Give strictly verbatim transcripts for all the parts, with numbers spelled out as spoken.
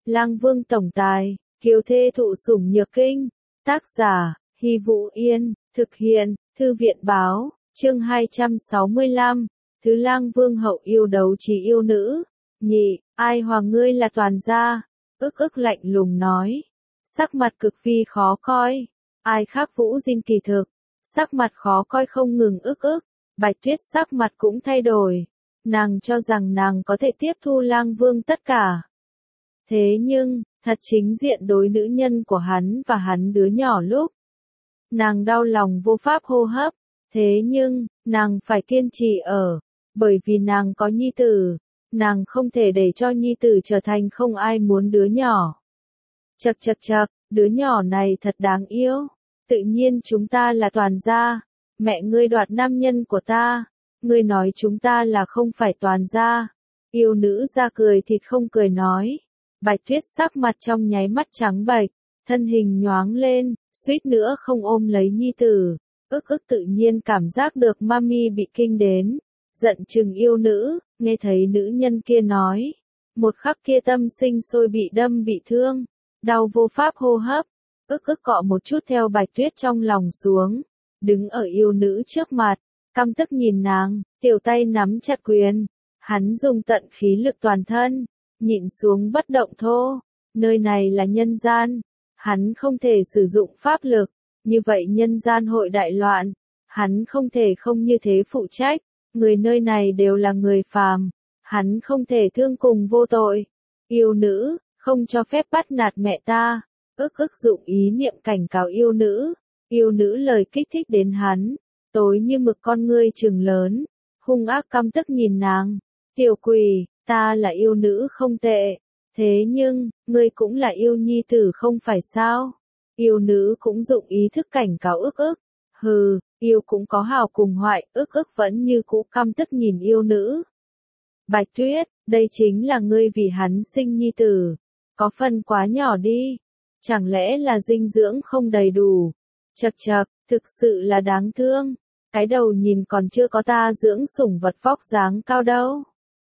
Lang Vương tổng tài, kiều thê thụ sủng nhược kinh. Tác giả, Hy Vũ Yên, thực hiện, Thư viện báo, chương hai trăm sáu mươi lăm, Thứ Lang Vương hậu yêu đấu trí yêu nữ. Nhị, ai hoàng ngươi là toàn gia, ức ức lạnh lùng nói. Sắc mặt cực phi khó coi, ai khác Vũ Dinh kỳ thực, sắc mặt khó coi không ngừng ức ức, Bạch Tuyết sắc mặt cũng thay đổi, nàng cho rằng nàng có thể tiếp thu Lang Vương tất cả. Thế nhưng, thật chính diện đối nữ nhân của hắn và hắn đứa nhỏ lúc. Nàng đau lòng vô pháp hô hấp, thế nhưng, nàng phải kiên trì ở, bởi vì nàng có nhi tử, nàng không thể để cho nhi tử trở thành không ai muốn đứa nhỏ. Chậc chậc chậc, đứa nhỏ này thật đáng yêu, tự nhiên chúng ta là toàn gia, mẹ ngươi đoạt nam nhân của ta, ngươi nói chúng ta là không phải toàn gia. Yêu nữ ra cười thịt không cười nói. Bạch Tuyết sắc mặt trong nháy mắt trắng bệch, thân hình nhoáng lên, suýt nữa không ôm lấy nhi tử, ức ức tự nhiên cảm giác được mami bị kinh đến, giận chừng yêu nữ, nghe thấy nữ nhân kia nói, một khắc kia tâm sinh sôi bị đâm bị thương, đau vô pháp hô hấp, ức ức cọ một chút theo Bạch Tuyết trong lòng xuống, đứng ở yêu nữ trước mặt, căm tức nhìn nàng, tiểu tay nắm chặt quyền, hắn dùng tận khí lực toàn thân, nhịn xuống bất động thô, nơi này là nhân gian, hắn không thể sử dụng pháp lực, như vậy nhân gian hội đại loạn, hắn không thể không như thế phụ trách, người nơi này đều là người phàm, hắn không thể thương cùng vô tội. Yêu nữ, không cho phép bắt nạt mẹ ta, ức ức dụng ý niệm cảnh cáo yêu nữ, yêu nữ lời kích thích đến hắn, tối như mực con ngươi trừng lớn, hung ác căm tức nhìn nàng, tiểu quỷ. Ta là yêu nữ không tệ, thế nhưng, ngươi cũng là yêu nhi tử không phải sao? Yêu nữ cũng dụng ý thức cảnh cáo ức ức, hừ, yêu cũng có hào cùng hoại, ức ức vẫn như cũ căm tức nhìn yêu nữ. Bạch Tuyết, đây chính là ngươi vì hắn sinh nhi tử, có phần quá nhỏ đi, chẳng lẽ là dinh dưỡng không đầy đủ? Chậc chậc, thực sự là đáng thương, cái đầu nhìn còn chưa có ta dưỡng sủng vật vóc dáng cao đâu.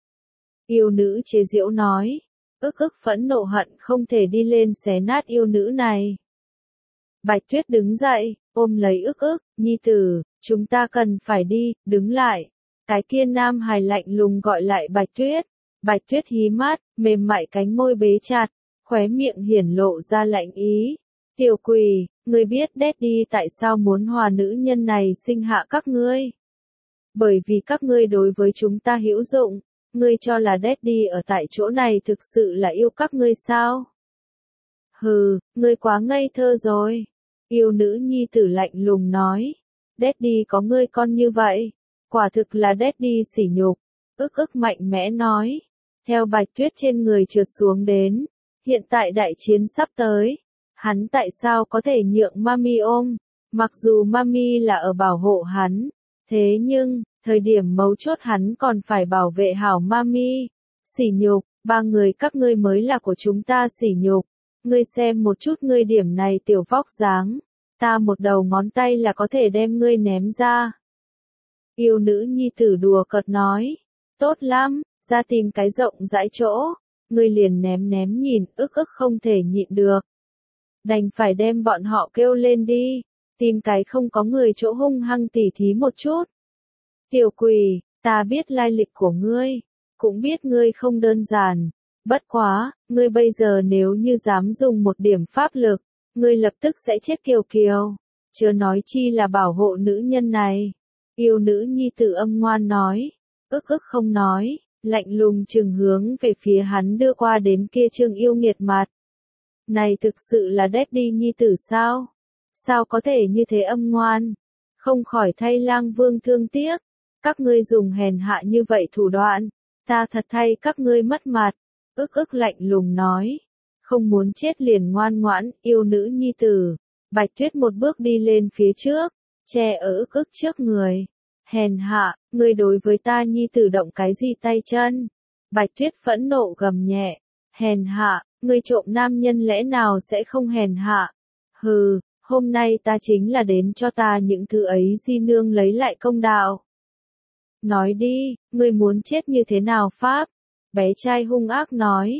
Yêu nữ chế giễu nói, ức ức phẫn nộ hận không thể đi lên xé nát yêu nữ này. Bạch Tuyết đứng dậy, ôm lấy ức ức, nhi tử, chúng ta cần phải đi, đứng lại. Cái kia nam hài lạnh lùng gọi lại Bạch Tuyết, Bạch Tuyết hí mắt, mềm mại cánh môi bế chặt, khóe miệng hiển lộ ra lạnh ý. Tiểu quỷ, ngươi biết Daddy tại sao muốn hòa nữ nhân này sinh hạ các ngươi? Bởi vì các ngươi đối với chúng ta hữu dụng. Ngươi cho là Daddy ở tại chỗ này thực sự là yêu các ngươi sao? Hừ, ngươi quá ngây thơ rồi. Yêu nữ nhi tử lạnh lùng nói. Daddy có ngươi con như vậy. Quả thực là Daddy sỉ nhục. Ức ức mạnh mẽ nói. Theo Bạch Tuyết trên người trượt xuống đến. Hiện tại đại chiến sắp tới. Hắn tại sao có thể nhượng mami ôm? Mặc dù mami là ở bảo hộ hắn. Thế nhưng, thời điểm mấu chốt hắn còn phải bảo vệ hảo mami. Sỉ nhục, ba người các ngươi mới là của chúng ta sỉ nhục. Ngươi xem một chút ngươi điểm này tiểu vóc dáng. Ta một đầu ngón tay là có thể đem ngươi ném ra. Yêu nữ nhi tử đùa cợt nói. Tốt lắm, ra tìm cái rộng rãi chỗ. Ngươi liền ném ném nhìn, ức ức không thể nhịn được. Đành phải đem bọn họ kêu lên đi. Tìm cái không có người chỗ hung hăng tỉ thí một chút. Tiểu quỷ, ta biết lai lịch của ngươi, cũng biết ngươi không đơn giản. Bất quá, ngươi bây giờ nếu như dám dùng một điểm pháp lực, ngươi lập tức sẽ chết kiều kiều. Chớ nói chi là bảo hộ nữ nhân này. Yêu nữ nhi tử âm ngoan nói, ức ức không nói, lạnh lùng chừng hướng về phía hắn đưa qua đến kia trương yêu nghiệt mặt. Này thực sự là Daddy nhi tử sao? Sao có thể như thế âm ngoan? Không khỏi thay Lang Vương thương tiếc. Các ngươi dùng hèn hạ như vậy thủ đoạn, ta thật thay các ngươi mất mặt. Ức ức lạnh lùng nói, không muốn chết liền ngoan ngoãn, yêu nữ nhi tử. Bạch Tuyết một bước đi lên phía trước, che ở ức ức trước người. Hèn hạ, ngươi đối với ta nhi tử động cái gì tay chân? Bạch Tuyết phẫn nộ gầm nhẹ, hèn hạ, ngươi trộm nam nhân lẽ nào sẽ không hèn hạ? Hừ, hôm nay ta chính là đến cho ta những thứ ấy di nương lấy lại công đạo. Nói đi, ngươi muốn chết như thế nào pháp? Bé trai hung ác nói.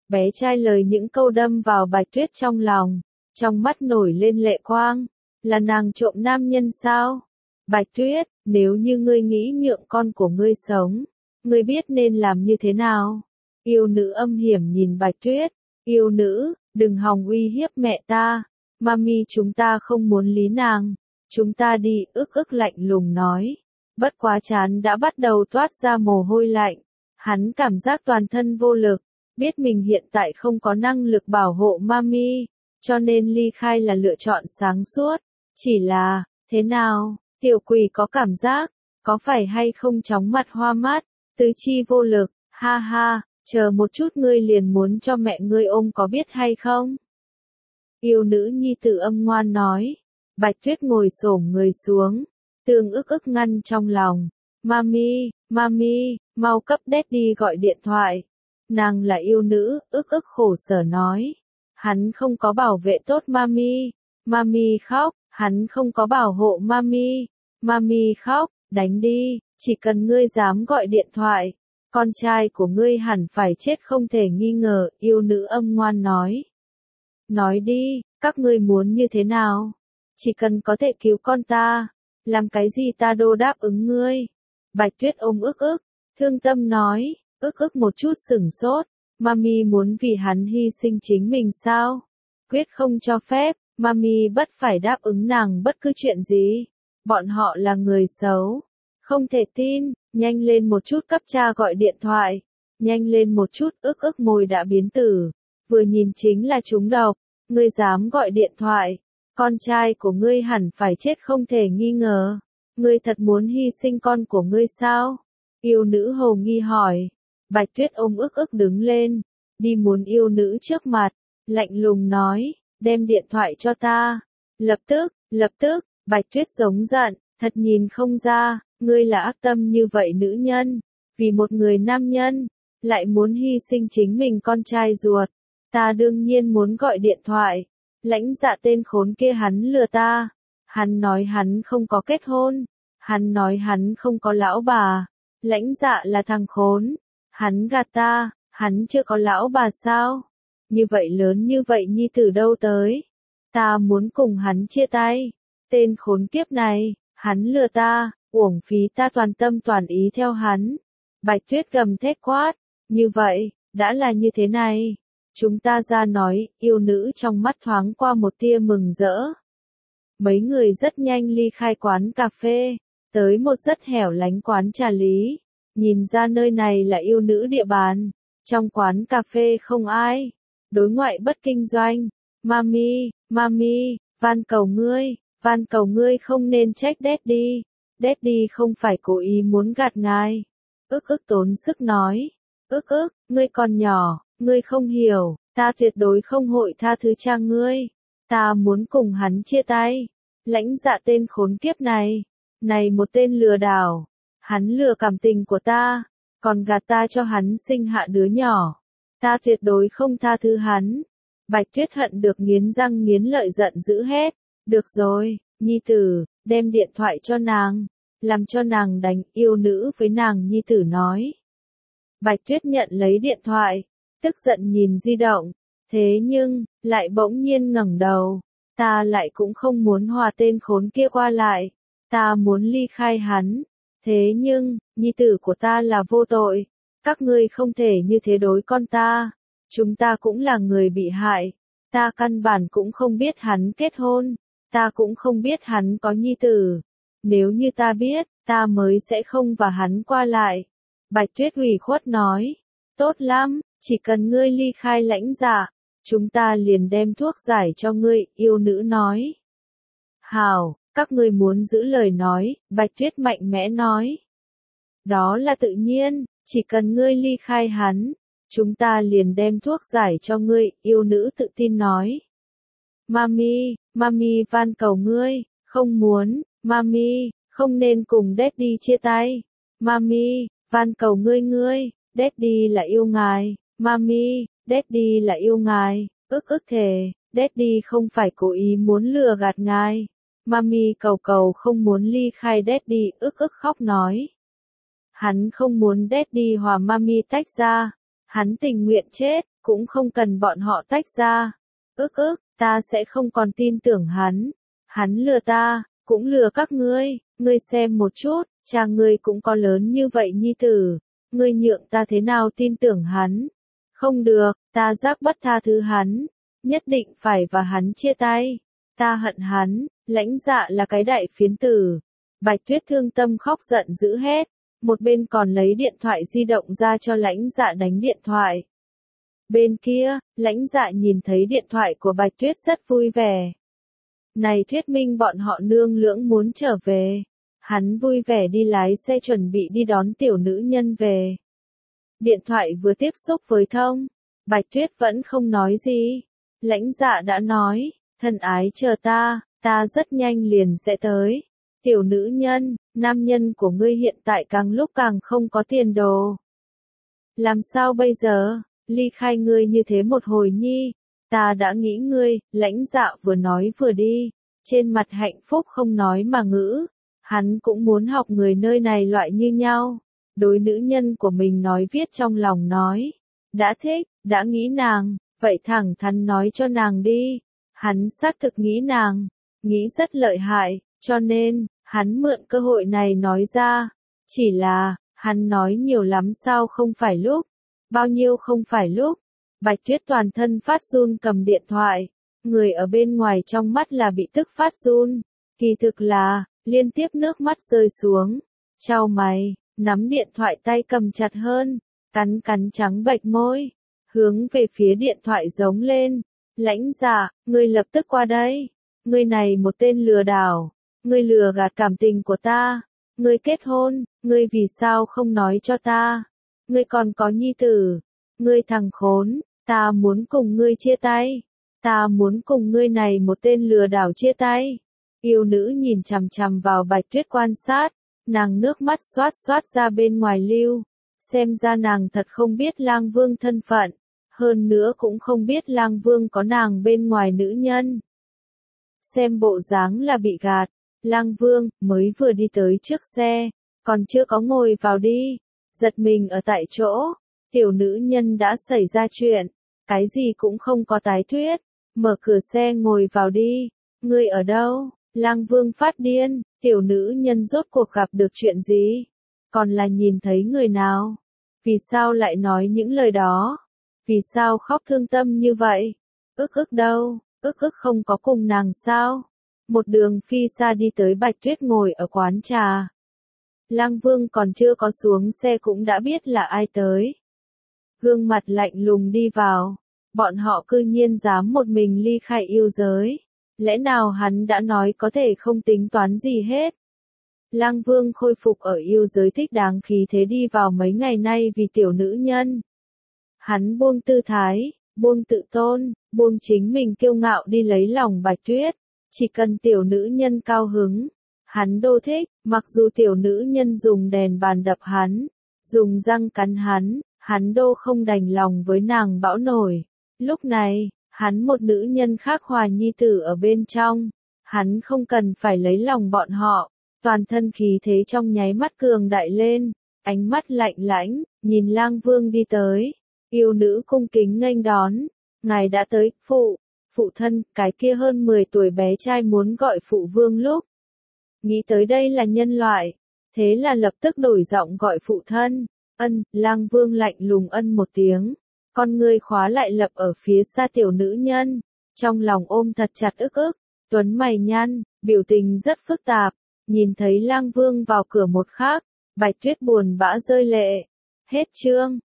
Bé trai lời những câu đâm vào Bạch Tuyết trong lòng, trong mắt nổi lên lệ quang, là nàng trộm nam nhân sao? Bạch Tuyết, nếu như ngươi nghĩ nhượng con của ngươi sống, ngươi biết nên làm như thế nào? Yêu nữ âm hiểm nhìn Bạch Tuyết, yêu nữ, đừng hòng uy hiếp mẹ ta, mami chúng ta không muốn lý nàng, chúng ta đi, ức ức lạnh lùng nói. Bất quá chán đã bắt đầu toát ra mồ hôi lạnh, hắn cảm giác toàn thân vô lực, biết mình hiện tại không có năng lực bảo hộ mami, cho nên ly khai là lựa chọn sáng suốt, chỉ là, thế nào, tiểu quỷ có cảm giác, có phải hay không chóng mặt hoa mắt, tứ chi vô lực, ha ha, chờ một chút ngươi liền muốn cho mẹ ngươi ôm có biết hay không? Yêu nữ nhi tử âm ngoan nói, Bạch Tuyết ngồi xổm người xuống, tương ức ức ngăn trong lòng, mami, mami, mau cấp daddy gọi điện thoại. Nàng là yêu nữ, ức ức khổ sở nói. Hắn không có bảo vệ tốt mami. Mami khóc, hắn không có bảo hộ mami. Mami khóc, đánh đi, chỉ cần ngươi dám gọi điện thoại. Con trai của ngươi hẳn phải chết không thể nghi ngờ, yêu nữ âm ngoan nói. Nói đi, các ngươi muốn như thế nào? Chỉ cần có thể cứu con ta, làm cái gì ta đô đáp ứng ngươi. Bạch Tuyết ôm ức ức, thương tâm nói. Ức ức một chút sửng sốt, mami muốn vì hắn hy sinh chính mình sao? Quyết không cho phép, mami bất phải đáp ứng nàng bất cứ chuyện gì. Bọn họ là người xấu. Không thể tin, nhanh lên một chút cấp cha gọi điện thoại. Nhanh lên một chút, ức ức môi đã biến tử. Vừa nhìn chính là trúng độc, ngươi dám gọi điện thoại. Con trai của ngươi hẳn phải chết không thể nghi ngờ. Ngươi thật muốn hy sinh con của ngươi sao? Yêu nữ hồ nghi hỏi. Bạch Tuyết ôm ức ức đứng lên, đi muốn yêu nữ trước mặt, lạnh lùng nói, đem điện thoại cho ta. Lập tức, lập tức, Bạch Tuyết giống giận, thật nhìn không ra, ngươi là ác tâm như vậy nữ nhân, vì một người nam nhân, lại muốn hy sinh chính mình con trai ruột. Ta đương nhiên muốn gọi điện thoại, lãnh dạ tên khốn kia hắn lừa ta, hắn nói hắn không có kết hôn, hắn nói hắn không có lão bà, lãnh dạ là thằng khốn. Hắn gạt ta, hắn chưa có lão bà sao? Như vậy lớn như vậy nhi tử đâu tới? Ta muốn cùng hắn chia tay. Tên khốn kiếp này, hắn lừa ta, uổng phí ta toàn tâm toàn ý theo hắn. Bạch Tuyết gầm thét quát, như vậy, đã là như thế này. Chúng ta ra nói, yêu nữ trong mắt thoáng qua một tia mừng rỡ. Mấy người rất nhanh ly khai quán cà phê, tới một rất hẻo lánh quán trà lý. Nhìn ra nơi này là yêu nữ địa bàn, trong quán cà phê không ai, đối ngoại bất kinh doanh. Mami, mami, van cầu ngươi, van cầu ngươi không nên trách daddy, daddy không phải cố ý muốn gạt ngài. Ức ức tốn sức nói, ức ức, ngươi còn nhỏ, ngươi không hiểu, ta tuyệt đối không hội tha thứ cha ngươi, ta muốn cùng hắn chia tay. Lãnh dạ tên khốn kiếp này, này một tên lừa đảo. Hắn lừa cảm tình của ta, còn gạt ta cho hắn sinh hạ đứa nhỏ. Ta tuyệt đối không tha thứ hắn. Bạch Tuyết hận được nghiến răng nghiến lợi giận dữ hết. Được rồi, nhi tử, đem điện thoại cho nàng. Làm cho nàng đánh yêu nữ với nàng nhi tử nói. Bạch Tuyết nhận lấy điện thoại, tức giận nhìn di động. Thế nhưng, lại bỗng nhiên ngẩng đầu. Ta lại cũng không muốn hòa tên khốn kia qua lại. Ta muốn ly khai hắn. Thế nhưng, nhi tử của ta là vô tội, các ngươi không thể như thế đối con ta, chúng ta cũng là người bị hại, ta căn bản cũng không biết hắn kết hôn, ta cũng không biết hắn có nhi tử, nếu như ta biết, ta mới sẽ không và hắn qua lại. Bạch Tuyết ủy khuất nói, tốt lắm, chỉ cần ngươi ly khai lãnh dạ, chúng ta liền đem thuốc giải cho ngươi, yêu nữ nói. Hảo. Các ngươi muốn giữ lời nói, Bạch Tuyết mạnh mẽ nói. Đó là tự nhiên, chỉ cần ngươi ly khai hắn, chúng ta liền đem thuốc giải cho ngươi, yêu nữ tự tin nói. Mami, mami van cầu ngươi, không muốn, mami, không nên cùng daddy chia tay. Mami, van cầu ngươi ngươi, daddy là yêu ngài, mami, daddy là yêu ngài, ức ức thề, daddy không phải cố ý muốn lừa gạt ngài. Mami cầu cầu không muốn ly khai daddy, ức ức khóc nói. Hắn không muốn daddy hòa mami tách ra, Hắn tình nguyện chết, cũng không cần bọn họ tách ra. Ức ức, ta sẽ không còn tin tưởng hắn. Hắn lừa ta, cũng lừa các ngươi, ngươi xem một chút, cha ngươi cũng có lớn như vậy nhi tử. Ngươi nhượng ta thế nào tin tưởng hắn? Không được, ta giác bất tha thứ hắn. Nhất định phải và hắn chia tay. Ta hận hắn, Lãnh Dạ là cái đại phiến tử. Bạch Tuyết thương tâm khóc giận dữ hết. Một bên còn lấy điện thoại di động ra cho Lãnh Dạ đánh điện thoại. Bên kia, Lãnh Dạ nhìn thấy điện thoại của Bạch Tuyết rất vui vẻ. Này thuyết minh bọn họ nương lưỡng muốn trở về. Hắn vui vẻ đi lái xe chuẩn bị đi đón tiểu nữ nhân về. Điện thoại vừa tiếp xúc với thông. Bạch Tuyết vẫn không nói gì. Lãnh Dạ đã nói, thân ái chờ ta, ta rất nhanh liền sẽ tới. Tiểu nữ nhân, nam nhân của ngươi hiện tại càng lúc càng không có tiền đồ. Làm sao bây giờ, ly khai ngươi như thế một hồi nhi, ta đã nghĩ ngươi, Lãnh Dạ vừa nói vừa đi, trên mặt hạnh phúc không nói mà ngữ, hắn cũng muốn học người nơi này loại như nhau, đối nữ nhân của mình nói viết trong lòng nói, đã thích, đã nghĩ nàng, vậy thẳng thắn nói cho nàng đi, hắn xác thực nghĩ nàng, nghĩ rất lợi hại, cho nên, hắn mượn cơ hội này nói ra, chỉ là, hắn nói nhiều lắm sao không phải lúc, bao nhiêu không phải lúc, Bạch Tuyết toàn thân phát run cầm điện thoại, người ở bên ngoài trong mắt là bị tức phát run, kỳ thực là, liên tiếp nước mắt rơi xuống, chau mày, nắm điện thoại tay cầm chặt hơn, cắn cắn trắng bệch môi, hướng về phía điện thoại giống lên, Lãnh Dạ, ngươi lập tức qua đây, ngươi này một tên lừa đảo, ngươi lừa gạt cảm tình của ta, ngươi kết hôn, ngươi vì sao không nói cho ta, ngươi còn có nhi tử, ngươi thằng khốn, ta muốn cùng ngươi chia tay, ta muốn cùng ngươi này một tên lừa đảo chia tay. Yêu nữ nhìn chằm chằm vào Bạch Tuyết quan sát, nàng nước mắt xoát xoát ra bên ngoài lưu, xem ra nàng thật không biết Lang Vương thân phận, hơn nữa cũng không biết Lang Vương có nàng bên ngoài nữ nhân. Xem bộ dáng là bị gạt, Lang Vương mới vừa đi tới trước xe, còn chưa có ngồi vào đi, giật mình ở tại chỗ, tiểu nữ nhân đã xảy ra chuyện, cái gì cũng không có tái thuyết, mở cửa xe ngồi vào đi, ngươi ở đâu? Lang Vương phát điên, tiểu nữ nhân rốt cuộc gặp được chuyện gì? Còn là nhìn thấy người nào? Vì sao lại nói những lời đó? Vì sao khóc thương tâm như vậy? Ức ức đâu? Ức ức không có cùng nàng sao? Một đường phi xa đi tới Bạch Tuyết ngồi ở quán trà. Lang Vương còn chưa có xuống xe cũng đã biết là ai tới. Gương mặt lạnh lùng đi vào. Bọn họ cư nhiên dám một mình ly khai yêu giới. Lẽ nào hắn đã nói có thể không tính toán gì hết? Lang Vương khôi phục ở yêu giới thích đáng khí thế đi vào mấy ngày nay vì tiểu nữ nhân. Hắn buông tư thái, buông tự tôn, buông chính mình kiêu ngạo đi lấy lòng Bạch Tuyết. Chỉ cần tiểu nữ nhân cao hứng, hắn đô thích, mặc dù tiểu nữ nhân dùng đèn bàn đập hắn, dùng răng cắn hắn, hắn đô không đành lòng với nàng bão nổi. Lúc này, hắn một nữ nhân khác hòa nhi tử ở bên trong, hắn không cần phải lấy lòng bọn họ, toàn thân khí thế trong nháy mắt cường đại lên, ánh mắt lạnh lãnh, nhìn Lang Vương đi tới, yêu nữ cung kính nghênh đón, ngài đã tới, phụ, phụ thân, cái kia hơn mười tuổi bé trai muốn gọi phụ vương lúc. Nghĩ tới đây là nhân loại, thế là lập tức đổi giọng gọi phụ thân, ân, Lang Vương lạnh lùng ân một tiếng. Con ngươi khóa lại lập ở phía xa tiểu nữ nhân, trong lòng ôm thật chặt ức ức, tuấn mày nhăn, biểu tình rất phức tạp, nhìn thấy Lang Vương vào cửa một khắc, Bạch Tuyết buồn bã rơi lệ. Hết chương.